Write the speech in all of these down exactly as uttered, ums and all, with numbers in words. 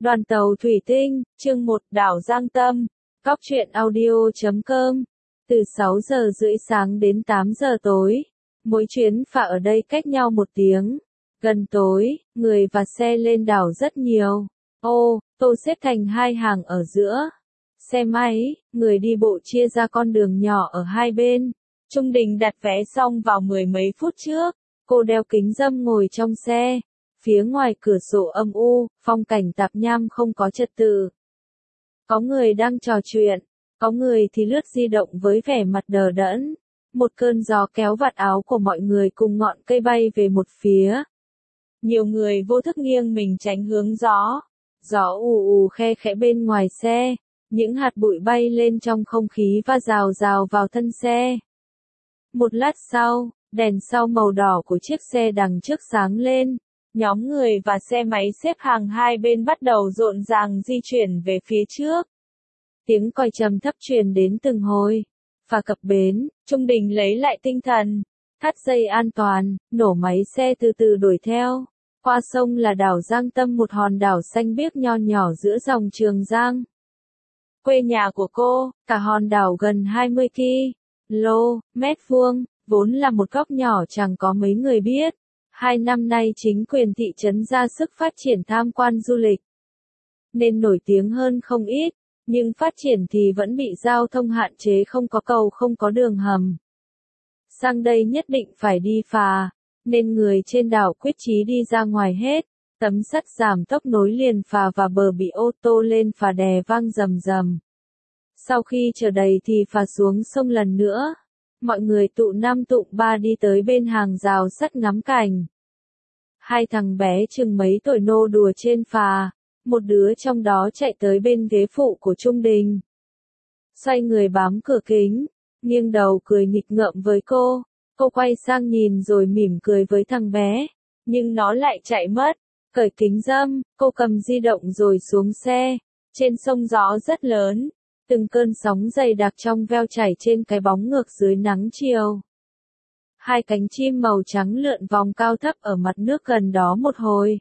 Đoàn tàu thủy tinh, chương một, đảo Giang Tâm, Cóc truyện audio chấm com. Từ sáu giờ rưỡi sáng đến tám giờ tối. Mỗi chuyến phà ở đây cách nhau một tiếng. Gần tối, người và xe lên đảo rất nhiều. Ô, tô xếp thành hai hàng ở giữa. Xe máy, người đi bộ chia ra con đường nhỏ ở hai bên. Trung Đình đặt vé xong vào mười mấy phút trước. Cô đeo kính râm ngồi trong xe. Phía ngoài cửa sổ âm u, phong cảnh tạp nham không có trật tự. Có người đang trò chuyện, có người thì lướt di động với vẻ mặt đờ đẫn. Một cơn gió kéo vạt áo của mọi người cùng ngọn cây bay về một phía. Nhiều người vô thức nghiêng mình tránh hướng gió. Gió ù ù khe khẽ bên ngoài xe, những hạt bụi bay lên trong không khí và rào rào vào thân xe. Một lát sau, đèn sau màu đỏ của chiếc xe đằng trước sáng lên. Nhóm người và xe máy xếp hàng hai bên bắt đầu rộn ràng di chuyển về phía trước. Tiếng còi trầm thấp truyền đến từng hồi. Phà cập bến, Trung Đình lấy lại tinh thần. Thắt dây an toàn, nổ máy xe từ từ đuổi theo. Qua sông là đảo Giang Tâm, một hòn đảo xanh biếc nho nhỏ giữa dòng Trường Giang. Quê nhà của cô, cả hòn đảo gần hai mươi ki lô mét vuông, vốn là một góc nhỏ chẳng có mấy người biết. Hai năm nay chính quyền thị trấn ra sức phát triển tham quan du lịch, nên nổi tiếng hơn không ít, nhưng phát triển thì vẫn bị giao thông hạn chế, không có cầu, không có đường hầm. Sang đây nhất định phải đi phà, nên người trên đảo quyết chí đi ra ngoài hết. Tấm sắt giảm tốc nối liền phà và bờ bị ô tô lên phà đè vang rầm rầm. Sau khi chờ đầy thì phà xuống sông lần nữa. Mọi người tụ năm tụ ba đi tới bên hàng rào sắt ngắm cảnh. Hai thằng bé chừng mấy tuổi nô đùa trên phà, một đứa trong đó chạy tới bên ghế phụ của Trung Đình. Xoay người bám cửa kính, nghiêng đầu cười nghịch ngợm với cô. Cô quay sang nhìn rồi mỉm cười với thằng bé, nhưng nó lại chạy mất. Cởi kính râm, cô cầm di động rồi xuống xe. Trên sông gió rất lớn. Từng cơn sóng dày đặc trong veo chảy trên cái bóng ngược dưới nắng chiều. Hai cánh chim màu trắng lượn vòng cao thấp ở mặt nước gần đó một hồi.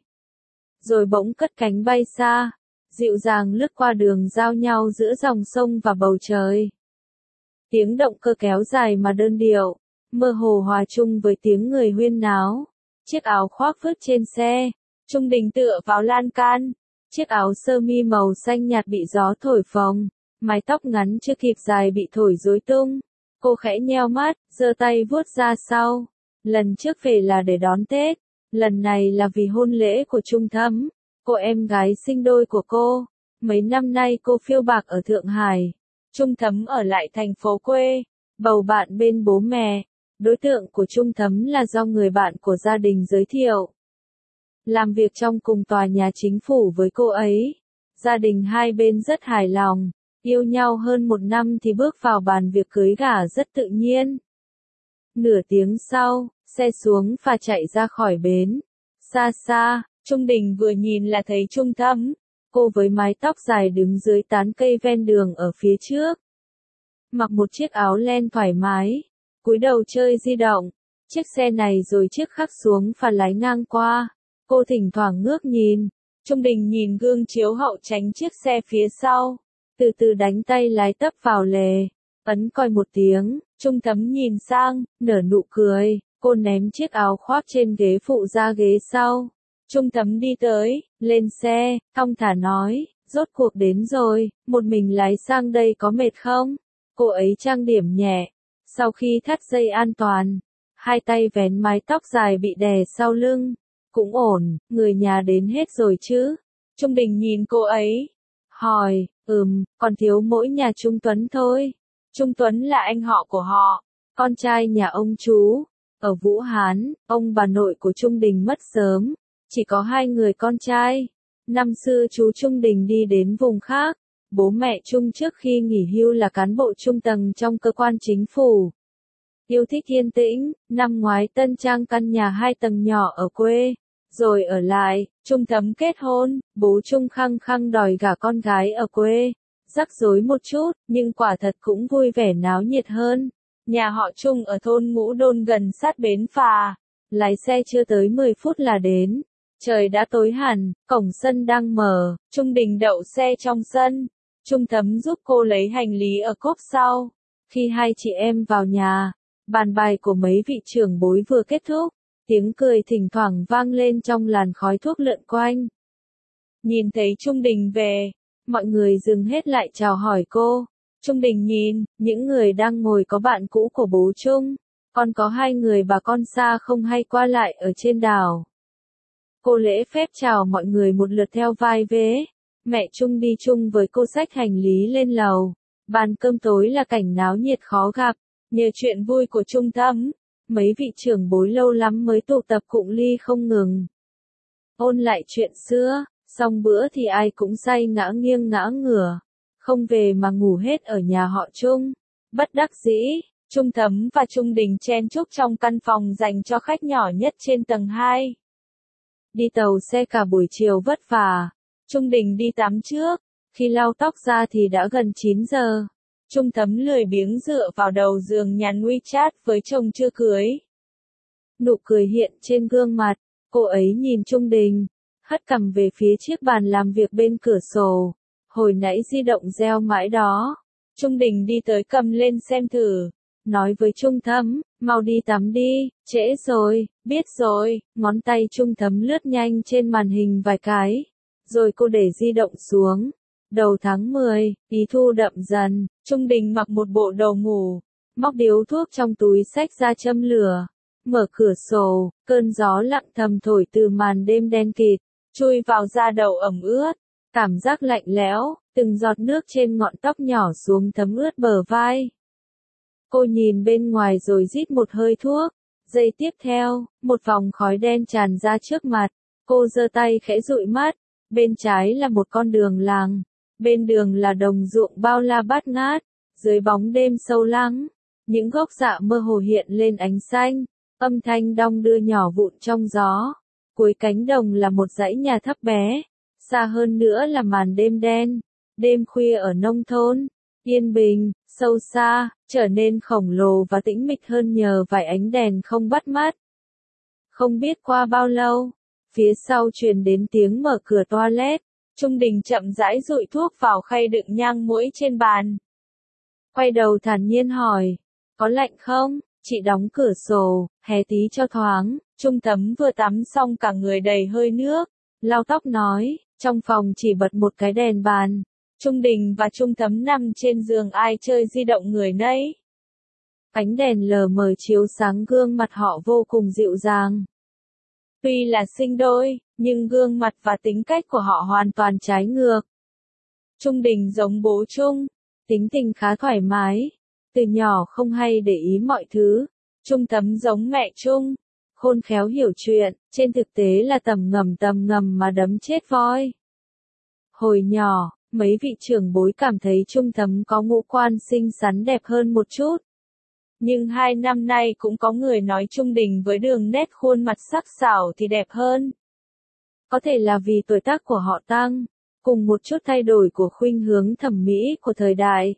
Rồi bỗng cất cánh bay xa, dịu dàng lướt qua đường giao nhau giữa dòng sông và bầu trời. Tiếng động cơ kéo dài mà đơn điệu, mơ hồ hòa chung với tiếng người huyên náo. Chiếc áo khoác vứt trên xe, Trung Đình tựa vào lan can. Chiếc áo sơ mi màu xanh nhạt bị gió thổi phồng. Mái tóc ngắn chưa kịp dài bị thổi rối tung. Cô khẽ nheo mắt, giơ tay vuốt ra sau. Lần trước về là để đón Tết, lần này là vì hôn lễ của Trung Thấm, cô em gái sinh đôi của cô. Mấy năm nay cô phiêu bạc ở Thượng Hải, Trung Thấm ở lại thành phố quê, bầu bạn bên bố mẹ. Đối tượng của Trung Thấm là do người bạn của gia đình giới thiệu. Làm việc trong cùng tòa nhà chính phủ với cô ấy. Gia đình hai bên rất hài lòng. Yêu nhau hơn một năm thì bước vào bàn việc cưới gả rất tự nhiên. Nửa tiếng sau, xe xuống phà chạy ra khỏi bến. Xa xa, Trung Đình vừa nhìn là thấy Trung Thấm. Cô với mái tóc dài đứng dưới tán cây ven đường ở phía trước. Mặc một chiếc áo len thoải mái, cúi đầu chơi di động. Chiếc xe này rồi chiếc khác xuống phà lái ngang qua. Cô thỉnh thoảng ngước nhìn. Trung Đình nhìn gương chiếu hậu tránh chiếc xe phía sau. Từ từ đánh tay lái tấp vào lề, ấn còi một tiếng. Trung Thấm nhìn sang, nở nụ cười. Cô ném chiếc áo khoác trên ghế phụ ra ghế sau. Trung Thấm đi tới, lên xe, thong thả nói, rốt cuộc đến rồi, một mình lái sang đây có mệt không? Cô ấy trang điểm nhẹ, sau khi thắt dây an toàn, hai tay vén mái tóc dài bị đè sau lưng. Cũng ổn, người nhà đến hết rồi chứ? Trung Đình nhìn cô ấy, hỏi, ừm, còn thiếu mỗi nhà Trung Tuấn thôi. Trung Tuấn là anh họ của họ, con trai nhà ông chú. Ở Vũ Hán, ông bà nội của Trung Đình mất sớm, chỉ có hai người con trai. Năm xưa chú Trung Đình đi đến vùng khác, bố mẹ Trung trước khi nghỉ hưu là cán bộ trung tầng trong cơ quan chính phủ. Yêu thích yên tĩnh, năm ngoái tân trang căn nhà hai tầng nhỏ ở quê, rồi ở lại. Trung Thấm kết hôn, bố Trung khăng khăng đòi gả con gái ở quê. Rắc rối một chút, nhưng quả thật cũng vui vẻ náo nhiệt hơn. Nhà họ Trung ở thôn Ngũ Đôn gần sát bến phà. Lái xe chưa tới mười phút là đến. Trời đã tối hẳn, cổng sân đang mở, Trung Đình đậu xe trong sân. Trung Thấm giúp cô lấy hành lý ở cốp sau. Khi hai chị em vào nhà, bàn bài của mấy vị trưởng bối vừa kết thúc, tiếng cười thỉnh thoảng vang lên trong làn khói thuốc lượn quanh. Nhìn thấy Trung Đình về, mọi người dừng hết lại chào hỏi cô. Trung Đình nhìn, những người đang ngồi có bạn cũ của bố Trung, còn có hai người bà con xa không hay qua lại ở trên đảo. Cô lễ phép chào mọi người một lượt theo vai vế. Mẹ Trung đi chung với cô xách hành lý lên lầu. Bàn cơm tối là cảnh náo nhiệt khó gặp. Nhờ chuyện vui của Trung Thấm, mấy vị trưởng bối lâu lắm mới tụ tập cụng ly không ngừng. Ôn lại chuyện xưa, xong bữa thì ai cũng say ngã nghiêng ngã ngửa. Không về mà ngủ hết ở nhà họ Trung. Bất đắc dĩ, Trung Thấm và Trung Đình chen chúc trong căn phòng dành cho khách nhỏ nhất trên tầng hai. Đi tàu xe cả buổi chiều vất vả. Trung Đình đi tắm trước. Khi lau tóc ra thì đã gần chín giờ. Trung Thấm lười biếng dựa vào đầu giường nhắn WeChat với chồng chưa cưới. Nụ cười hiện trên gương mặt. Cô ấy nhìn Trung Đình, hất cằm về phía chiếc bàn làm việc bên cửa sổ. Hồi nãy di động reo mãi đó. Trung Đình đi tới cầm lên xem thử. Nói với Trung Thấm, mau đi tắm đi, trễ rồi, biết rồi. Ngón tay Trung Thấm lướt nhanh trên màn hình vài cái. Rồi cô để di động xuống. Đầu tháng mười, ý thu đậm dần, Trung Đình mặc một bộ đồ ngủ. Móc điếu thuốc trong túi xách ra châm lửa. Mở cửa sổ, cơn gió lặng thầm thổi từ màn đêm đen kịt. Chui vào da đầu ẩm ướt. Cảm giác lạnh lẽo, từng giọt nước trên ngọn tóc nhỏ xuống thấm ướt bờ vai. Cô nhìn bên ngoài rồi rít một hơi thuốc. Giây tiếp theo, một vòng khói đen tràn ra trước mặt. Cô giơ tay khẽ dụi mắt. Bên trái là một con đường làng. Bên đường là đồng ruộng bao la bát ngát. Dưới bóng đêm sâu lắng, những gốc dạ mơ hồ hiện lên ánh xanh. Âm thanh đong đưa nhỏ vụn trong gió. Cuối cánh đồng là một dãy nhà thấp bé. Xa hơn nữa là màn đêm đen. Đêm khuya ở nông thôn. Yên bình, sâu xa, trở nên khổng lồ và tĩnh mịch hơn nhờ vài ánh đèn không bắt mắt. Không biết qua bao lâu, phía sau truyền đến tiếng mở cửa toilet. Trung Đình chậm rãi dụi thuốc vào khay đựng nhang muỗi trên bàn. Quay đầu thản nhiên hỏi, có lạnh không? Chị đóng cửa sổ, hé tí cho thoáng. Trung Thấm vừa tắm xong cả người đầy hơi nước. Lau tóc nói, trong phòng chỉ bật một cái đèn bàn. Trung Đình và Trung Thấm nằm trên giường ai chơi di động người nấy. Ánh đèn lờ mờ chiếu sáng gương mặt họ vô cùng dịu dàng. Tuy là sinh đôi, nhưng gương mặt và tính cách của họ hoàn toàn trái ngược. Trung Đình giống bố Trung, tính tình khá thoải mái, từ nhỏ không hay để ý mọi thứ. Trung Thấm giống mẹ Trung, khôn khéo hiểu chuyện, trên thực tế là tầm ngầm tầm ngầm mà đấm chết voi. Hồi nhỏ, mấy vị trưởng bối cảm thấy Trung Thấm có ngũ quan xinh xắn đẹp hơn một chút. Nhưng hai năm nay cũng có người nói Trung Đình với đường nét khuôn mặt sắc sảo thì đẹp hơn. Có thể là vì tuổi tác của họ tăng, cùng một chút thay đổi của khuynh hướng thẩm mỹ của thời đại.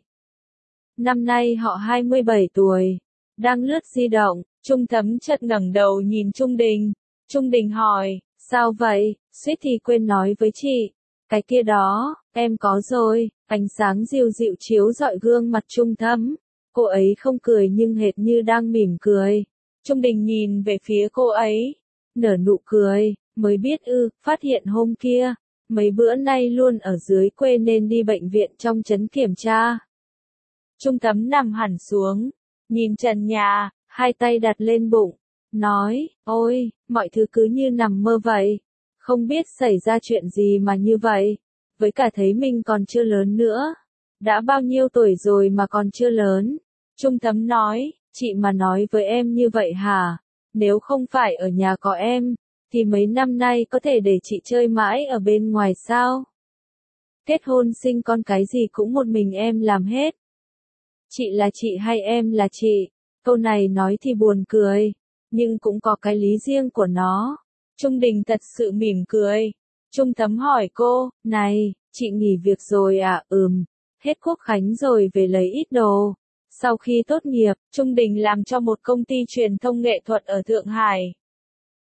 Năm nay họ hai mươi bảy tuổi, đang lướt di động, Trung Thấm chợt ngẩng đầu nhìn Trung Đình. Trung Đình hỏi, sao vậy, suýt thì quên nói với chị. Cái kia đó, em có rồi. Ánh sáng dịu dịu chiếu rọi gương mặt Trung Thấm. Cô ấy không cười nhưng hệt như đang mỉm cười. Trung Đình nhìn về phía cô ấy, nở nụ cười, mới biết ư, phát hiện hôm kia, mấy bữa nay luôn ở dưới quê nên đi bệnh viện trong trấn kiểm tra. Trung Thấm nằm hẳn xuống, nhìn trần nhà, hai tay đặt lên bụng, nói, ôi, mọi thứ cứ như nằm mơ vậy. Không biết xảy ra chuyện gì mà như vậy, với cả thấy mình còn chưa lớn nữa. Đã bao nhiêu tuổi rồi mà còn chưa lớn? Trung Thấm nói, chị mà nói với em như vậy hả? Nếu không phải ở nhà có em, thì mấy năm nay có thể để chị chơi mãi ở bên ngoài sao? Kết hôn sinh con cái gì cũng một mình em làm hết. Chị là chị hay em là chị? Câu này nói thì buồn cười, nhưng cũng có cái lý riêng của nó. Trung Đình thật sự mỉm cười. Trung Thấm hỏi cô, này, chị nghỉ việc rồi à? Ừm, hết Quốc khánh rồi về lấy ít đồ. Sau khi tốt nghiệp, Trung Đình làm cho một công ty truyền thông nghệ thuật ở Thượng Hải.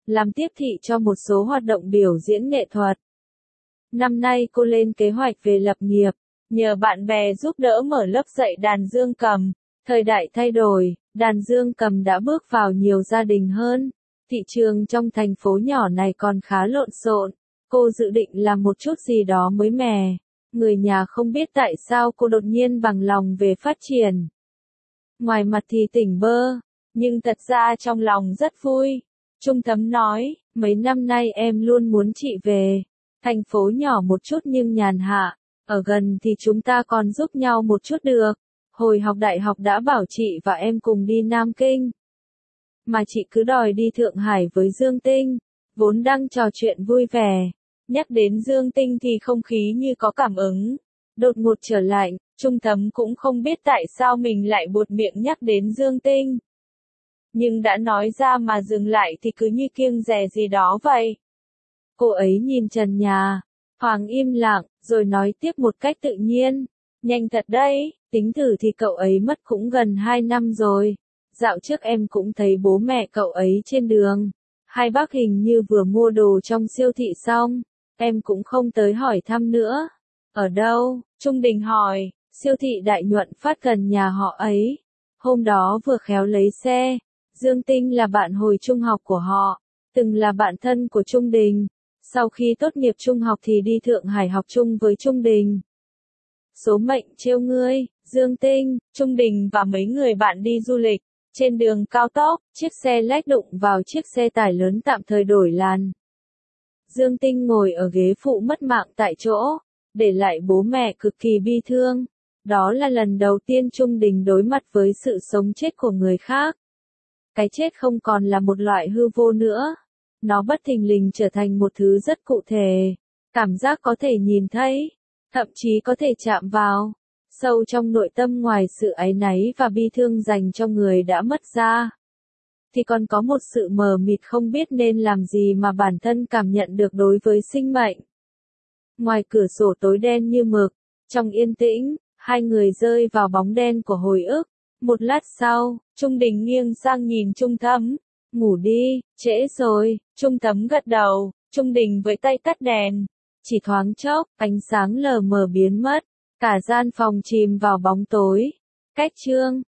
làm tiếp thị cho một số hoạt động biểu diễn nghệ thuật. Năm nay cô lên kế hoạch về lập nghiệp, nhờ bạn bè giúp đỡ mở lớp dạy đàn dương cầm. Thời đại thay đổi, đàn dương cầm đã bước vào nhiều gia đình hơn. Thị trường trong thành phố nhỏ này còn khá lộn xộn. Cô dự định làm một chút gì đó mới mẻ. Người nhà không biết tại sao cô đột nhiên bằng lòng về phát triển. Ngoài mặt thì tỉnh bơ, nhưng thật ra trong lòng rất vui. Trung Thấm nói, mấy năm nay em luôn muốn chị về. Thành phố nhỏ một chút nhưng nhàn hạ. Ở gần thì chúng ta còn giúp nhau một chút được. Hồi học đại học đã bảo chị và em cùng đi Nam Kinh. Mà chị cứ đòi đi Thượng Hải với Dương Tinh. Vốn đang trò chuyện vui vẻ. Nhắc đến Dương Tinh thì không khí như có cảm ứng. Đột ngột trở lạnh, Trung Thấm cũng không biết tại sao mình lại buột miệng nhắc đến Dương Tinh. Nhưng đã nói ra mà dừng lại thì cứ như kiêng dè gì đó vậy. Cô ấy nhìn trần nhà, Hoàng im lặng, rồi nói tiếp một cách tự nhiên. Nhanh thật đấy, tính thử thì cậu ấy mất cũng gần hai năm rồi. Dạo trước em cũng thấy bố mẹ cậu ấy trên đường. Hai bác hình như vừa mua đồ trong siêu thị xong. Em cũng không tới hỏi thăm nữa. Ở đâu? Trung Đình hỏi. Siêu thị Đại Nhuận Phát gần nhà họ ấy. Hôm đó vừa khéo lấy xe. Dương Tinh là bạn hồi trung học của họ. Từng là bạn thân của Trung Đình. Sau khi tốt nghiệp trung học thì đi Thượng Hải học chung với Trung Đình. Số mệnh trêu ngươi, Dương Tinh, Trung Đình và mấy người bạn đi du lịch. Trên đường cao tốc, chiếc xe lách đụng vào chiếc xe tải lớn tạm thời đổi làn. Dương Tinh ngồi ở ghế phụ mất mạng tại chỗ, để lại bố mẹ cực kỳ bi thương. Đó là lần đầu tiên Trung Đình đối mặt với sự sống chết của người khác. Cái chết không còn là một loại hư vô nữa. Nó bất thình lình trở thành một thứ rất cụ thể. Cảm giác có thể nhìn thấy, thậm chí có thể chạm vào. Sâu trong nội tâm ngoài sự áy náy và bi thương dành cho người đã mất ra, thì còn có một sự mờ mịt không biết nên làm gì mà bản thân cảm nhận được đối với sinh mệnh. Ngoài cửa sổ tối đen như mực, trong yên tĩnh, hai người rơi vào bóng đen của hồi ức. Một lát sau, Trung Đình nghiêng sang nhìn Trung Thấm. Ngủ đi, trễ rồi. Trung Thấm gật đầu, Trung Đình với tay tắt đèn. Chỉ thoáng chốc, ánh sáng lờ mờ biến mất. Cả gian phòng chìm vào bóng tối. Cách chương